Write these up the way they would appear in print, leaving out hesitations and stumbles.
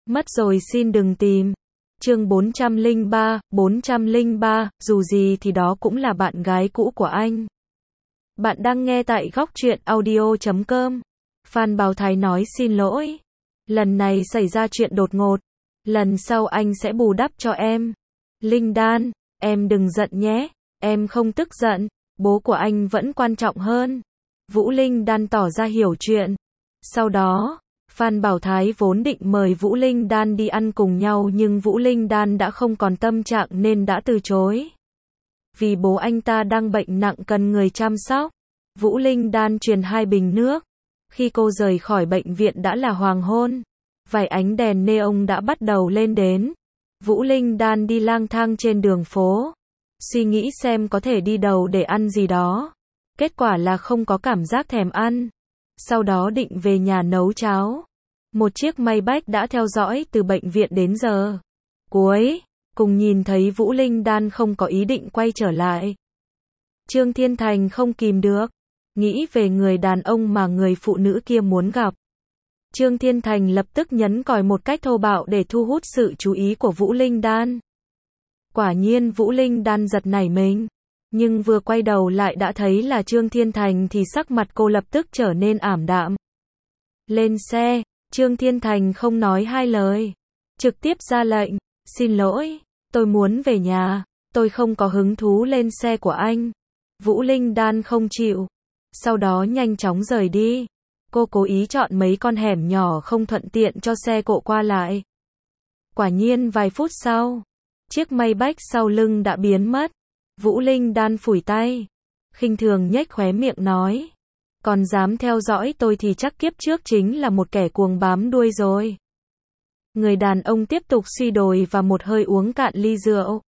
Mất rồi xin đừng tìm. Chương 403, dù gì thì đó cũng là bạn gái cũ của anh. Bạn đang nghe tại góc truyện audio.com. Phan Bảo Thái nói xin lỗi. Lần này xảy ra chuyện đột ngột. Lần sau anh sẽ bù đắp cho em. Linh Đan, em đừng giận nhé. Em không tức giận. Bố của anh vẫn quan trọng hơn. Vũ Linh Đan tỏ ra hiểu chuyện. Sau đó, Phan Bảo Thái vốn định mời Vũ Linh Đan đi ăn cùng nhau nhưng Vũ Linh Đan đã không còn tâm trạng nên đã từ chối. Vì bố anh ta đang bệnh nặng cần người chăm sóc. Vũ Linh Đan truyền 2 bình nước. Khi cô rời khỏi bệnh viện đã là hoàng hôn. Vài ánh đèn neon đã bắt đầu lên đến. Vũ Linh Đan đi lang thang trên đường phố. Suy nghĩ xem có thể đi đâu để ăn gì đó. Kết quả là không có cảm giác thèm ăn. Sau đó định về nhà nấu cháo. Một chiếc Maybach đã theo dõi từ bệnh viện đến giờ. Cuối cùng nhìn thấy Vũ Linh Đan không có ý định quay trở lại. Trương Thiên Thành không kìm được. Nghĩ về người đàn ông mà người phụ nữ kia muốn gặp. Trương Thiên Thành lập tức nhấn còi một cách thô bạo để thu hút sự chú ý của Vũ Linh Đan. Quả nhiên Vũ Linh Đan giật nảy mình. Nhưng vừa quay đầu lại đã thấy là Trương Thiên Thành thì sắc mặt cô lập tức trở nên ảm đạm. Lên xe, Trương Thiên Thành không nói hai lời. Trực tiếp ra lệnh, xin lỗi, tôi muốn về nhà, tôi không có hứng thú lên xe của anh. Vũ Linh Đan không chịu. Sau đó nhanh chóng rời đi. Cô cố ý chọn mấy con hẻm nhỏ không thuận tiện cho xe cộ qua lại. Quả nhiên vài phút sau, chiếc Maybach sau lưng đã biến mất. Vũ Linh Đan phủi tay, khinh thường nhếch khóe miệng nói. Còn dám theo dõi tôi thì chắc kiếp trước chính là một kẻ cuồng bám đuôi rồi. Người đàn ông tiếp tục suy đồi và một hơi uống cạn ly rượu.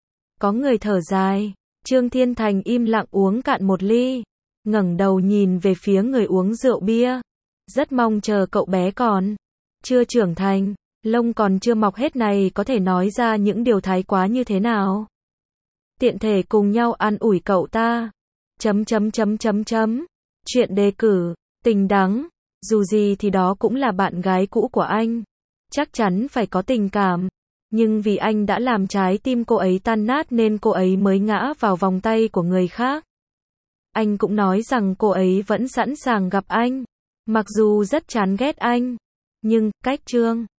Có người thở dài. Trương Thiên Thành im lặng uống cạn một ly. Ngẩng đầu nhìn về phía người uống rượu bia. Rất mong chờ cậu bé còn chưa trưởng thành, lông còn chưa mọc hết này có thể nói ra những điều thái quá như thế nào. Tiện thể cùng nhau an ủi cậu ta. Chuyện đề cử, tình đắng. Dù gì thì đó cũng là bạn gái cũ của anh. Chắc chắn phải có tình cảm. Nhưng vì anh đã làm trái tim cô ấy tan nát nên cô ấy mới ngã vào vòng tay của người khác. Anh cũng nói rằng cô ấy vẫn sẵn sàng gặp anh. Mặc dù rất chán ghét anh. Nhưng, cách Trương